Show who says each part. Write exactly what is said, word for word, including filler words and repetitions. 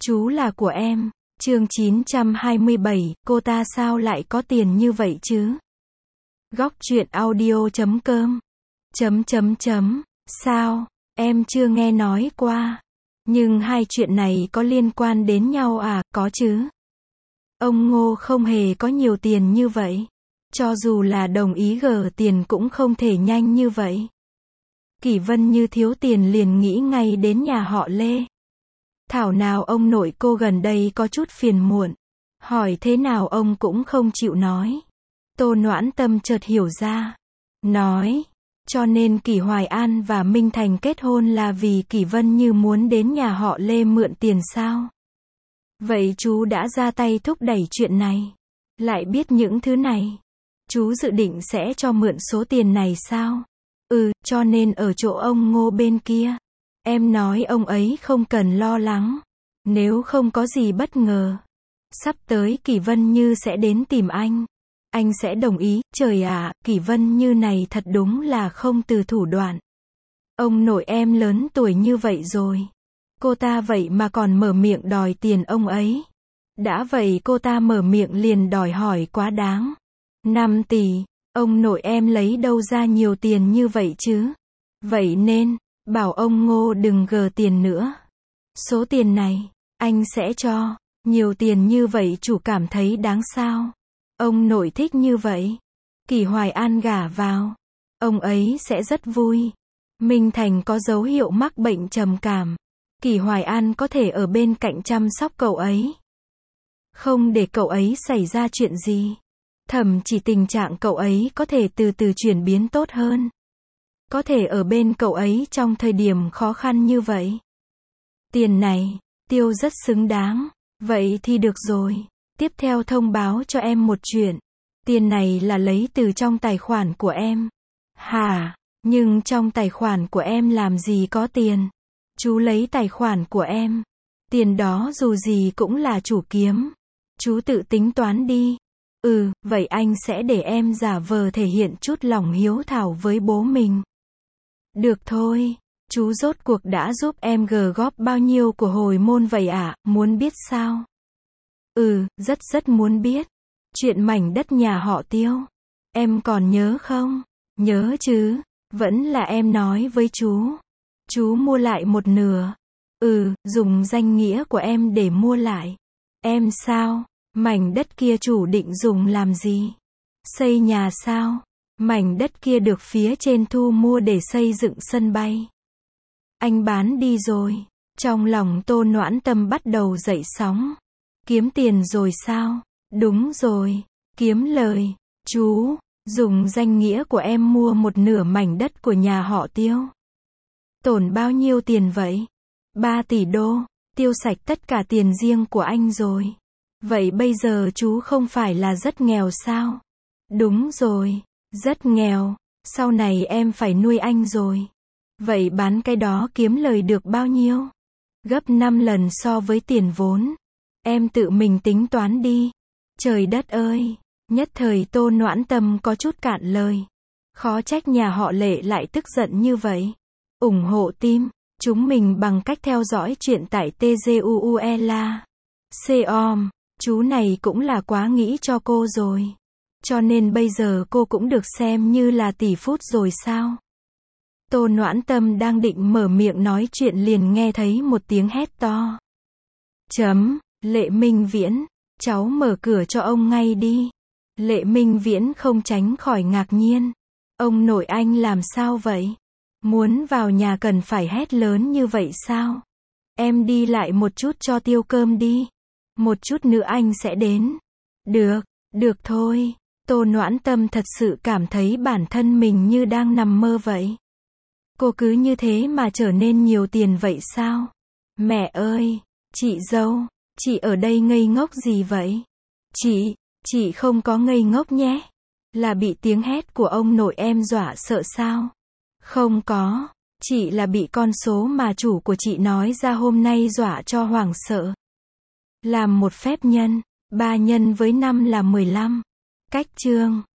Speaker 1: Chú là của em. Chương chín trăm hai mươi bảy, cô ta sao lại có tiền như vậy chứ? Góc truyện audio chấm com. Chấm chấm chấm. Sao? Em chưa nghe nói qua. Nhưng hai chuyện này có liên quan đến nhau à? Có chứ. Ông Ngô không hề có nhiều tiền như vậy. Cho dù là đồng ý gờ tiền cũng không thể nhanh như vậy. Kỷ Vân như thiếu tiền liền nghĩ ngay đến nhà họ Lê. Thảo nào ông nội cô gần đây có chút phiền muộn. Hỏi thế nào ông cũng không chịu nói. Tô Noãn Tâm chợt hiểu ra. Nói, cho nên Kỷ Hoài An và Minh Thành kết hôn là vì Kỷ Vân như muốn đến nhà họ Lê mượn tiền sao? Vậy chú đã ra tay thúc đẩy chuyện này. Lại biết những thứ này. Chú dự định sẽ cho mượn số tiền này sao? Ừ, cho nên ở chỗ ông Ngô bên kia. Em nói ông ấy không cần lo lắng. Nếu không có gì bất ngờ. Sắp tới Kỷ Vân Như sẽ đến tìm anh. Anh sẽ đồng ý. Trời ạ, Kỷ Vân Như này thật đúng là không từ thủ đoạn. Ông nội em lớn tuổi như vậy rồi. Cô ta vậy mà còn mở miệng đòi tiền ông ấy. Đã vậy cô ta mở miệng liền đòi hỏi quá đáng. năm tỷ, ông nội em lấy đâu ra nhiều tiền như vậy chứ? Vậy nên, bảo ông Ngô đừng gờ tiền nữa. Số tiền này, anh sẽ cho. Nhiều tiền như vậy chủ cảm thấy đáng sao? Ông nội thích như vậy. Kỷ Hoài An gả vào. Ông ấy sẽ rất vui. Minh Thành có dấu hiệu mắc bệnh trầm cảm. Kỷ Hoài An có thể ở bên cạnh chăm sóc cậu ấy. Không để cậu ấy xảy ra chuyện gì. Thậm chí tình trạng cậu ấy có thể từ từ chuyển biến tốt hơn. Có thể ở bên cậu ấy trong thời điểm khó khăn như vậy. Tiền này, tiêu rất xứng đáng. Vậy thì được rồi. Tiếp theo thông báo cho em một chuyện. Tiền này là lấy từ trong tài khoản của em. Hả? Nhưng trong tài khoản của em làm gì có tiền? Chú lấy tài khoản của em. Tiền đó dù gì cũng là chủ kiếm. Chú tự tính toán đi. Ừ, vậy anh sẽ để em giả vờ thể hiện chút lòng hiếu thảo với bố mình. Được thôi. Chú rốt cuộc đã giúp em gờ góp bao nhiêu của hồi môn vậy ạ? À? Muốn biết sao? Ừ, rất rất muốn biết. Chuyện mảnh đất nhà họ Tiêu. Em còn nhớ không? Nhớ chứ. Vẫn là em nói với chú. Chú mua lại một nửa. Ừ, dùng danh nghĩa của em để mua lại. Em sao? Mảnh đất kia chủ định dùng làm gì? Xây nhà sao? Mảnh đất kia được phía trên thu mua để xây dựng sân bay. Anh bán đi rồi. Trong lòng Tô Noãn Tâm bắt đầu dậy sóng. Kiếm tiền rồi sao? Đúng rồi. Kiếm lời. Chú, dùng danh nghĩa của em mua một nửa mảnh đất của nhà họ Tiêu. Tổn bao nhiêu tiền vậy? ba tỷ đô. Tiêu sạch tất cả tiền riêng của anh rồi. Vậy bây giờ chú không phải là rất nghèo sao? Đúng rồi. Rất nghèo. Sau này em phải nuôi anh rồi. Vậy bán cái đó kiếm lời được bao nhiêu? Gấp năm lần so với tiền vốn. Em tự mình tính toán đi. Trời đất ơi. Nhất thời Tô Noãn Tâm có chút cạn lời. Khó trách nhà họ Lệ lại tức giận như vậy. Ủng hộ team chúng mình bằng cách theo dõi chuyện tại tguela. Com. Chú này cũng là quá nghĩ cho cô rồi. Cho nên bây giờ cô cũng được xem như là tỷ phú rồi sao? Tô Noãn Tâm đang định mở miệng nói chuyện liền nghe thấy một tiếng hét to. Chấm, Lệ Minh Viễn, cháu mở cửa cho ông ngay đi. Lệ Minh Viễn không tránh khỏi ngạc nhiên. Ông nội anh làm sao vậy? Muốn vào nhà cần phải hét lớn như vậy sao? Em đi lại một chút cho Tiêu cơm đi. Một chút nữa anh sẽ đến. Được, được thôi. Tô Noãn Tâm thật sự cảm thấy bản thân mình như đang nằm mơ vậy. Cô cứ như thế mà trở nên nhiều tiền vậy sao? Mẹ ơi, chị dâu, chị ở đây ngây ngốc gì vậy? Chị, chị không có ngây ngốc nhé. Là bị tiếng hét của ông nội em dọa sợ sao? Không có, chị là bị con số mà chủ của chị nói ra hôm nay dọa cho hoảng sợ. Làm một phép nhân, ba nhân với năm là mười lăm. Cách chương